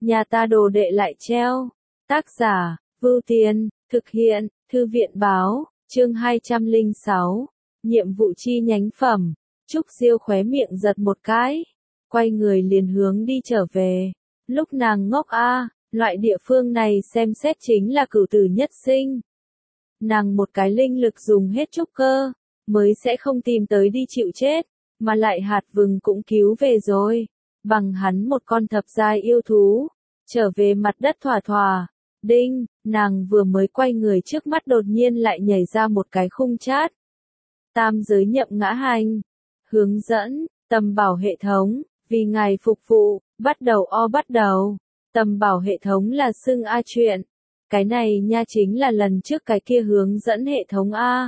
nhà ta đồ đệ lại treo. Tác giả, Vưu Tiên, thực hiện, Thư viện báo, chương 206, nhiệm vụ chi nhánh phẩm. Trúc Diêu khóe miệng giật một cái, quay người liền hướng đi trở về. Lúc nàng ngốc loại địa phương này xem xét chính là cửu tử nhất sinh. Nàng một cái linh lực dùng hết trúc cơ, mới sẽ không tìm tới đi chịu chết, mà lại hạt vừng cũng cứu về rồi. Bằng hắn một con thập giai yêu thú, trở về mặt đất thỏa thỏa. Đinh, nàng vừa mới quay người trước mắt đột nhiên lại nhảy ra một cái khung chat. Tam giới nhậm ngã hành. Hướng dẫn, tầm bảo hệ thống, vì ngài phục vụ, bắt đầu. Tầm bảo hệ thống là xưng A chuyện. Cái này nha chính là lần trước cái kia hướng dẫn hệ thống A.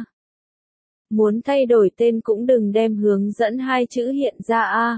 Muốn thay đổi tên cũng đừng đem hướng dẫn hai chữ hiện ra A.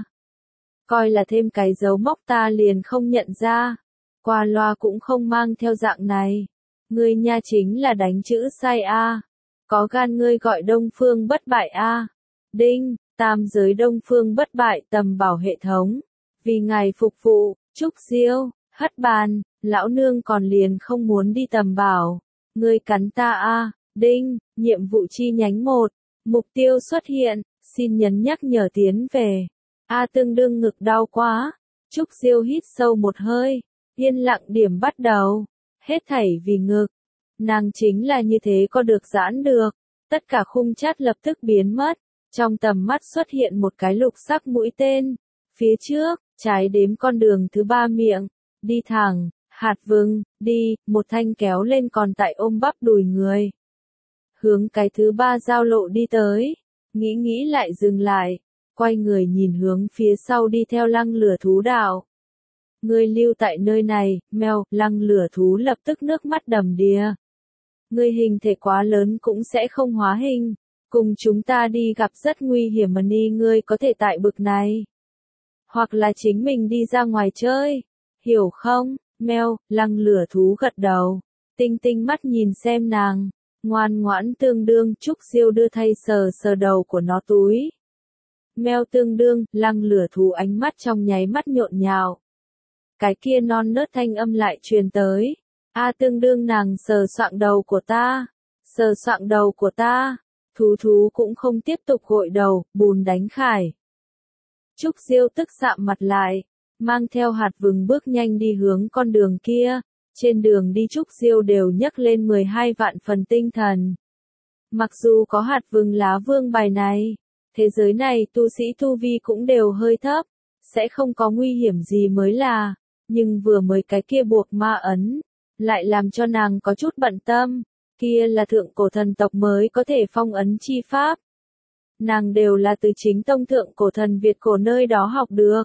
Coi là thêm cái dấu mốc ta liền không nhận ra. Qua loa cũng không mang theo dạng này. Ngươi nha chính là đánh chữ sai A. Có gan ngươi gọi Đông Phương bất bại A. Đinh, tam giới Đông Phương bất bại tầm bảo hệ thống. Vì ngài phục vụ, Trúc Diêu, hất bàn, lão nương còn liền không muốn đi tầm bảo. Ngươi cắn ta A. Đinh, nhiệm vụ chi nhánh 1. Mục tiêu xuất hiện, xin nhấn nhắc nhở tiến về. A tương đương ngực đau quá. Trúc Diêu hít sâu một hơi. Yên lặng điểm bắt đầu. Hết thảy vì ngực. Nàng chính là như thế có được giãn được. Tất cả khung chat lập tức biến mất. Trong tầm mắt xuất hiện một cái lục sắc mũi tên. Phía trước, trái đếm con đường thứ 3 miệng. Đi thẳng, hạt vừng, đi, một thanh kéo lên còn tại ôm bắp đùi người. Hướng cái thứ 3 giao lộ đi tới. Nghĩ lại dừng lại. Quay người nhìn hướng phía sau đi theo lăng lửa thú đạo. Ngươi lưu tại nơi này, mèo, lăng lửa thú lập tức nước mắt đầm đìa. Ngươi hình thể quá lớn cũng sẽ không hóa hình. Cùng chúng ta đi gặp rất nguy hiểm mà ni ngươi có thể tại bực này. Hoặc là chính mình đi ra ngoài chơi. Hiểu không, mèo, lăng lửa thú gật đầu. Tinh tinh mắt nhìn xem nàng. Ngoan ngoãn tương đương Trúc Diêu đưa thay sờ đầu của nó túi. Mèo tương đương, lăng lửa thú ánh mắt trong nháy mắt nhộn nhạo. Cái kia non nớt thanh âm lại truyền tới. A tương đương nàng sờ soạng đầu của ta. Sờ soạng đầu của ta. Thú cũng không tiếp tục gội đầu, bùn đánh khải. Trúc Diêu tức sạm mặt lại. Mang theo hạt vừng bước nhanh đi hướng con đường kia. Trên đường đi Trúc Diêu đều nhấc lên 12 vạn phần tinh thần. Mặc dù có hạt vừng lá vương bài này, thế giới này tu sĩ tu vi cũng đều hơi thấp, sẽ không có nguy hiểm gì mới là, nhưng vừa mới cái kia buộc ma ấn, lại làm cho nàng có chút bận tâm, kia là thượng cổ thần tộc mới có thể phong ấn chi pháp. Nàng đều là từ chính tông thượng cổ thần Việt cổ nơi đó học được.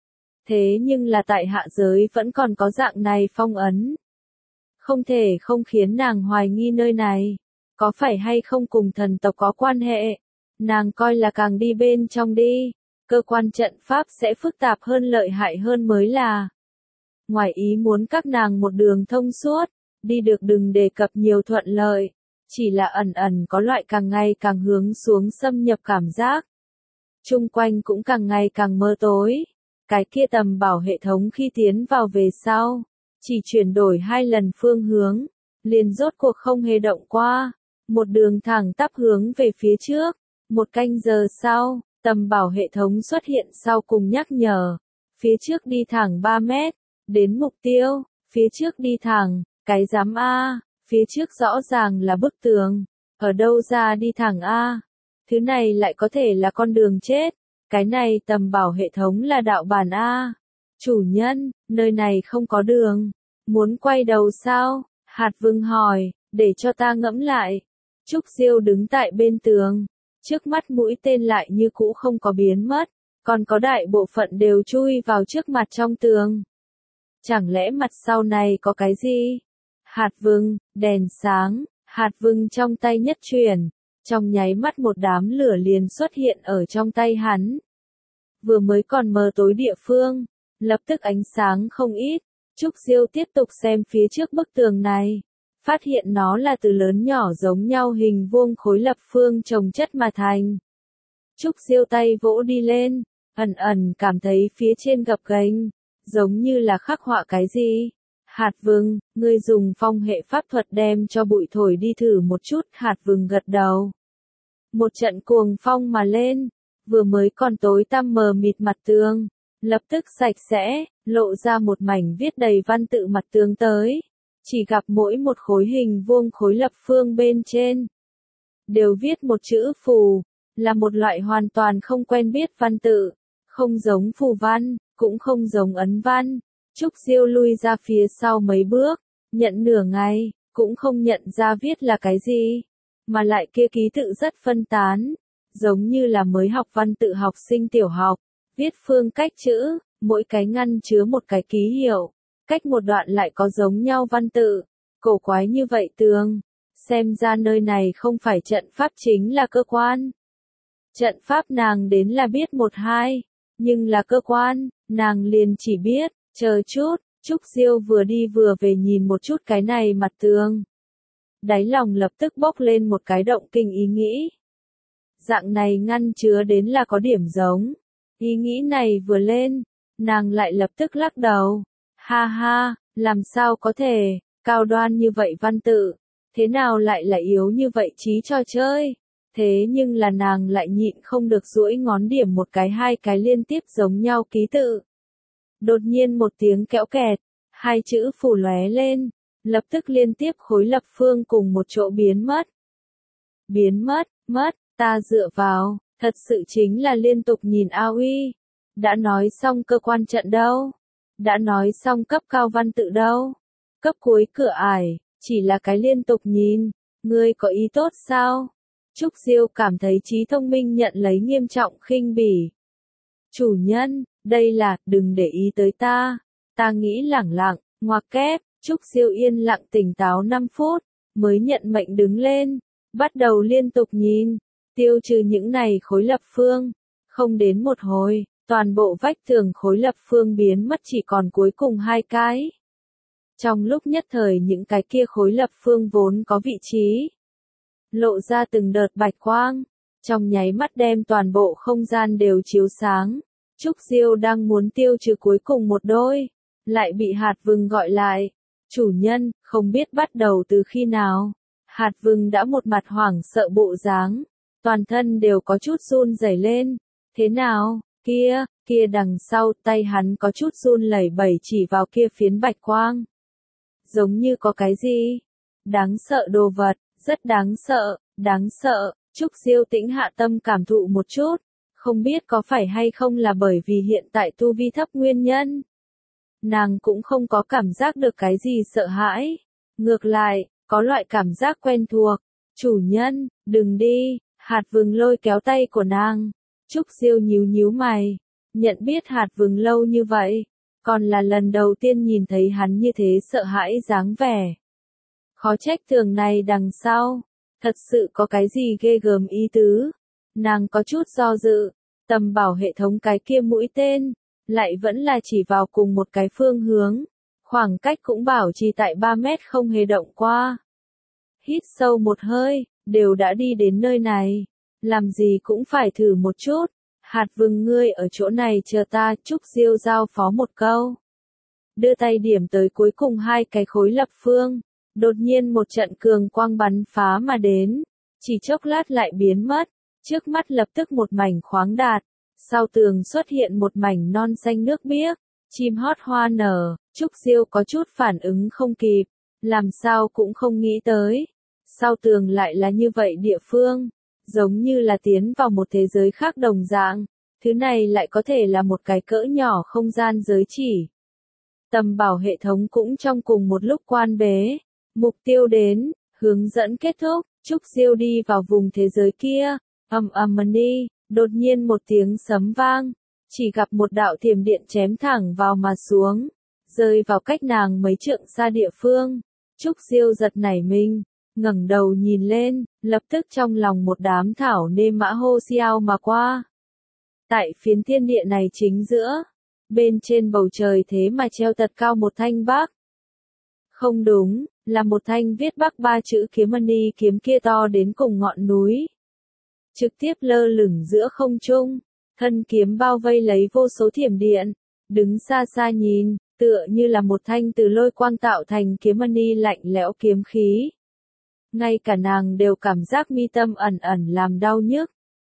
Thế nhưng là tại hạ giới vẫn còn có dạng này phong ấn. Không thể không khiến nàng hoài nghi nơi này, có phải hay không cùng thần tộc có quan hệ. Nàng coi là càng đi bên trong đi, cơ quan trận pháp sẽ phức tạp hơn lợi hại hơn mới là. Ngoài ý muốn các nàng một đường thông suốt, đi được đừng đề cập nhiều thuận lợi, chỉ là ẩn có loại càng ngày càng hướng xuống xâm nhập cảm giác. Chung quanh cũng càng ngày càng mơ tối, cái kia tầm bảo hệ thống khi tiến vào về sau, chỉ chuyển đổi 2 lần phương hướng, liền rốt cuộc không hề động qua, một đường thẳng tắp hướng về phía trước. 1 canh giờ sau, tầm bảo hệ thống xuất hiện sau cùng nhắc nhở. Phía trước đi thẳng 3 mét, đến mục tiêu, phía trước đi thẳng, cái giám A, phía trước rõ ràng là bức tường, ở đâu ra đi thẳng A. Thứ này lại có thể là con đường chết, cái này tầm bảo hệ thống là đạo bản A. Chủ nhân, nơi này không có đường, muốn quay đầu sao? Hạt vừng hỏi, để cho ta ngẫm lại. Trúc Diêu đứng tại bên tường. Trước mắt mũi tên lại như cũ không có biến mất, còn có đại bộ phận đều chui vào trước mặt trong tường. Chẳng lẽ mặt sau này có cái gì? Hạt vừng, đèn sáng, hạt vừng trong tay nhất chuyển, trong nháy mắt một đám lửa liền xuất hiện ở trong tay hắn. Vừa mới còn mờ tối địa phương, lập tức ánh sáng không ít. Trúc Diêu tiếp tục xem phía trước bức tường này. Phát hiện nó là từ lớn nhỏ giống nhau hình vuông khối lập phương chồng chất mà thành. Trúc Diêu tay vỗ đi lên, ẩn cảm thấy phía trên gập ghềnh, giống như là khắc họa cái gì. Hạt Vừng, ngươi dùng phong hệ pháp thuật đem cho bụi thổi đi thử một chút, Hạt Vừng gật đầu. Một trận cuồng phong mà lên, vừa mới còn tối tăm mờ mịt mặt tường, lập tức sạch sẽ, lộ ra một mảnh viết đầy văn tự mặt tường tới. Chỉ gặp mỗi một khối hình vuông khối lập phương bên trên đều viết một chữ phù, là một loại hoàn toàn không quen biết văn tự, không giống phù văn, cũng không giống ấn văn. Trúc Diêu lui ra phía sau mấy bước, nhận nửa ngày, cũng không nhận ra viết là cái gì, mà lại kia ký tự rất phân tán, giống như là mới học văn tự học sinh tiểu học, viết phương cách chữ, mỗi cái ngăn chứa một cái ký hiệu, cách một đoạn lại có giống nhau văn tự, cổ quái như vậy tường, xem ra nơi này không phải trận pháp chính là cơ quan. Trận pháp nàng đến là biết một hai, nhưng là cơ quan, nàng liền chỉ biết, chờ chút, Trúc Diêu vừa đi vừa về nhìn một chút cái này mặt tường. Đáy lòng lập tức bốc lên một cái động kinh ý nghĩ. Dạng này ngăn chứa đến là có điểm giống. Ý nghĩ này vừa lên, nàng lại lập tức lắc đầu. Ha ha, làm sao có thể, cao đoan như vậy văn tự, thế nào lại là yếu như vậy trí trò chơi. Thế nhưng là nàng lại nhịn không được duỗi ngón điểm một cái hai cái liên tiếp giống nhau ký tự. Đột nhiên một tiếng kẽo kẹt, hai chữ phù lóe lên, lập tức liên tiếp khối lập phương cùng một chỗ biến mất. Biến mất, ta dựa vào, thật sự chính là liên tục nhìn A Uy. Đã nói xong cơ quan trận đâu? Đã nói xong cấp cao văn tự đâu? Cấp cuối cửa ải, chỉ là cái liên tục nhìn, ngươi có ý tốt sao? Trúc Diêu cảm thấy trí thông minh nhận lấy nghiêm trọng khinh bỉ. Chủ nhân, đây là, đừng để ý tới ta nghĩ lẳng lặng, ngoặc kép, Trúc Diêu yên lặng tỉnh táo 5 phút, mới nhận mệnh đứng lên, bắt đầu liên tục nhìn, tiêu trừ những này khối lập phương, không đến một hồi, toàn bộ vách tường khối lập phương biến mất chỉ còn cuối cùng hai cái. Trong lúc nhất thời những cái kia khối lập phương vốn có vị trí, lộ ra từng đợt bạch quang, trong nháy mắt đem toàn bộ không gian đều chiếu sáng. Trúc Diêu đang muốn tiêu trừ cuối cùng một đôi, lại bị Hạt Vừng gọi lại. Chủ nhân, không biết bắt đầu từ khi nào. Hạt Vừng đã một mặt hoảng sợ bộ dáng, toàn thân đều có chút run rẩy lên. Thế nào, kia đằng sau tay hắn có chút run lẩy bẩy chỉ vào kia phiến bạch quang. Giống như có cái gì? Đáng sợ đồ vật, rất đáng sợ. Trúc Diêu tĩnh hạ tâm cảm thụ một chút. Không biết có phải hay không là bởi vì hiện tại tu vi thấp nguyên nhân. Nàng cũng không có cảm giác được cái gì sợ hãi. Ngược lại, có loại cảm giác quen thuộc. Chủ nhân, đừng đi. Hạt Vừng lôi kéo tay của nàng. Trúc Diêu nhíu mày. Nhận biết Hạt Vừng lâu như vậy. Còn là lần đầu tiên nhìn thấy hắn như thế sợ hãi dáng vẻ. Khó trách tường này đằng sau. Thật sự có cái gì ghê gớm ý tứ. Nàng có chút do dự. Tầm bảo hệ thống cái kia mũi tên, lại vẫn là chỉ vào cùng một cái phương hướng. Khoảng cách cũng bảo trì tại 3 mét không hề động qua. Hít sâu một hơi, đều đã đi đến nơi này. Làm gì cũng phải thử một chút. Hạt Vừng ngươi ở chỗ này chờ ta. Trúc Diêu giao phó một câu. Đưa tay điểm tới cuối cùng hai cái khối lập phương. Đột nhiên một trận cường quang bắn phá mà đến. Chỉ chốc lát lại biến mất. Trước mắt lập tức một mảnh khoáng đạt, sau tường xuất hiện một mảnh non xanh nước biếc, chim hót hoa nở. Trúc Diêu có chút phản ứng không kịp, làm sao cũng không nghĩ tới. Sau tường lại là như vậy địa phương, giống như là tiến vào một thế giới khác đồng dạng, thứ này lại có thể là một cái cỡ nhỏ không gian giới chỉ. Tầm bảo hệ thống cũng trong cùng một lúc quan bế, mục tiêu đến, hướng dẫn kết thúc, Trúc Diêu đi vào vùng thế giới kia. Đi, đột nhiên một tiếng sấm vang, chỉ gặp một đạo thiểm điện chém thẳng vào mà xuống, rơi vào cách nàng mấy trượng xa địa phương. Trúc Diêu giật nảy mình, ngẩng đầu nhìn lên, lập tức trong lòng một đám thảo nêm mã hô xiao mà qua. Tại phiến thiên địa này chính giữa, bên trên bầu trời thế mà treo thật cao một thanh bác. Không đúng, là một thanh viết Bắc 3 chữ kiếm mani kiếm kia to đến cùng ngọn núi. Trực tiếp lơ lửng giữa không trung, thân kiếm bao vây lấy vô số thiểm điện, đứng xa xa nhìn, tựa như là một thanh từ lôi quang tạo thành kiếm mani lạnh lẽo kiếm khí. Ngay cả nàng đều cảm giác mi tâm ẩn ẩn làm đau nhức.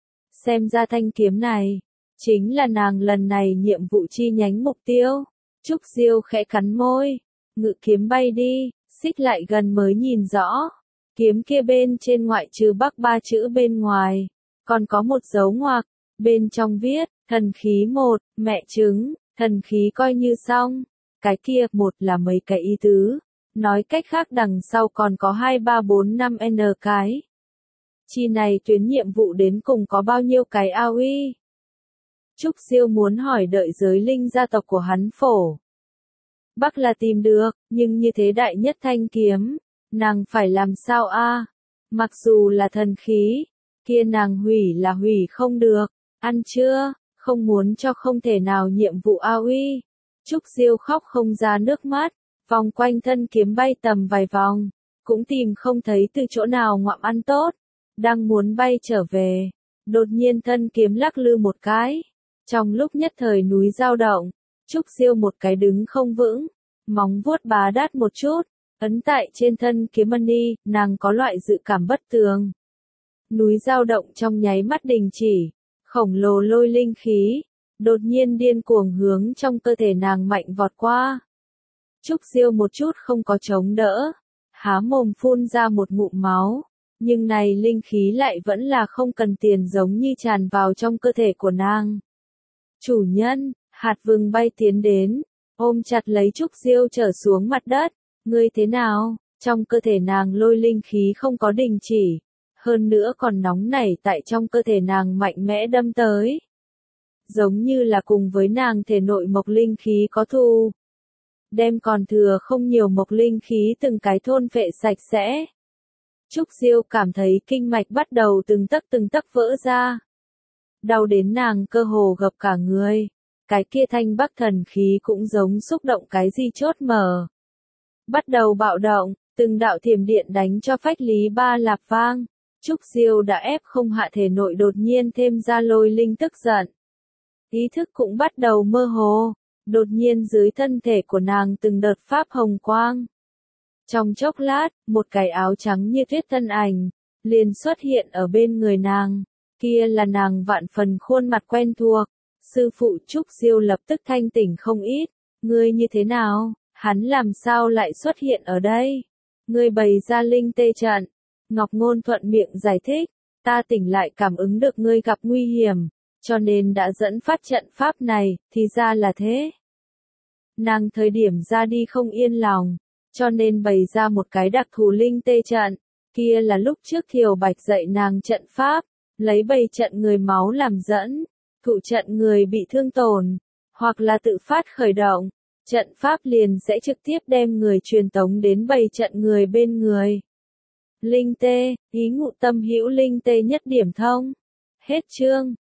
Xem ra thanh kiếm này, chính là nàng lần này nhiệm vụ chi nhánh mục tiêu. Trúc Diêu khẽ cắn môi, ngự kiếm bay đi, xích lại gần mới nhìn rõ. Kiếm kia bên trên ngoại trừ Bắc 3 chữ bên ngoài, còn có một dấu ngoặc, bên trong viết, thần khí 1, mẹ trứng, thần khí coi như xong. Cái kia, 1 là mấy cái ý tứ, nói cách khác đằng sau còn có 2, 3, 4, 5 n cái. Chi này tuyến nhiệm vụ đến cùng có bao nhiêu cái AOE? Trúc Diêu muốn hỏi đợi giới linh gia tộc của hắn phổ. Bắc là tìm được, nhưng như thế đại nhất thanh kiếm, nàng phải làm sao a? Mặc dù là thần khí, kia nàng hủy là hủy không được, ăn chưa, không muốn cho không thể nào nhiệm vụ AOE. Trúc Diêu khóc không ra nước mắt, vòng quanh thân kiếm bay tầm vài vòng, cũng tìm không thấy từ chỗ nào ngoạm ăn tốt, đang muốn bay trở về, đột nhiên thân kiếm lắc lư một cái, trong lúc nhất thời núi dao động, Trúc Diêu một cái đứng không vững, móng vuốt bá đát một chút, ấn tại trên thân kiếm mani, nàng có loại dự cảm bất tường. Núi dao động trong nháy mắt đình chỉ, khổng lồ lôi linh khí, đột nhiên điên cuồng hướng trong cơ thể nàng mạnh vọt qua. Trúc Diêu một chút không có chống đỡ, há mồm phun ra một ngụm máu, nhưng này linh khí lại vẫn là không cần tiền giống như tràn vào trong cơ thể của nàng. Chủ nhân, hạt vừng bay tiến đến, ôm chặt lấy Trúc Diêu trở xuống mặt đất, ngươi thế nào? Trong cơ thể nàng lôi linh khí không có đình chỉ, hơn nữa còn nóng nảy tại trong cơ thể nàng mạnh mẽ đâm tới. Giống như là cùng với nàng thể nội mộc linh khí có thù. Đem còn thừa không nhiều mộc linh khí từng cái thôn phệ sạch sẽ. Trúc Diêu cảm thấy kinh mạch bắt đầu từng tấc vỡ ra. Đau đến nàng cơ hồ gập cả người. Cái kia thanh bắc thần khí cũng giống xúc động cái gì chốt mở. Bắt đầu bạo động, từng đạo thiểm điện đánh cho phách lý ba lạp vang. Trúc Diêu đã ép không hạ thể nội đột nhiên thêm ra lôi linh tức giận. Ý thức cũng bắt đầu mơ hồ, đột nhiên dưới thân thể của nàng từng đợt pháp hồng quang. Trong chốc lát, một cái áo trắng như tuyết thân ảnh, liền xuất hiện ở bên người nàng, kia là nàng vạn phần khuôn mặt quen thuộc. Sư phụ Trúc Diêu lập tức thanh tỉnh không ít, ngươi như thế nào, hắn làm sao lại xuất hiện ở đây? Ngươi bày ra linh tê trận, Ngọc Ngôn thuận miệng giải thích, ta tỉnh lại cảm ứng được ngươi gặp nguy hiểm, cho nên đã dẫn phát trận pháp này, thì ra là thế. Nàng thời điểm ra đi không yên lòng, cho nên bày ra một cái đặc thù linh tê trận, kia là lúc trước Thiều Bạch dạy nàng trận pháp, lấy bày trận người máu làm dẫn, thụ trận người bị thương tổn, hoặc là tự phát khởi động, trận pháp liền sẽ trực tiếp đem người truyền tống đến bày trận người bên người. Linh tê, ý ngụ tâm hữu linh tê nhất điểm thông. Hết chương.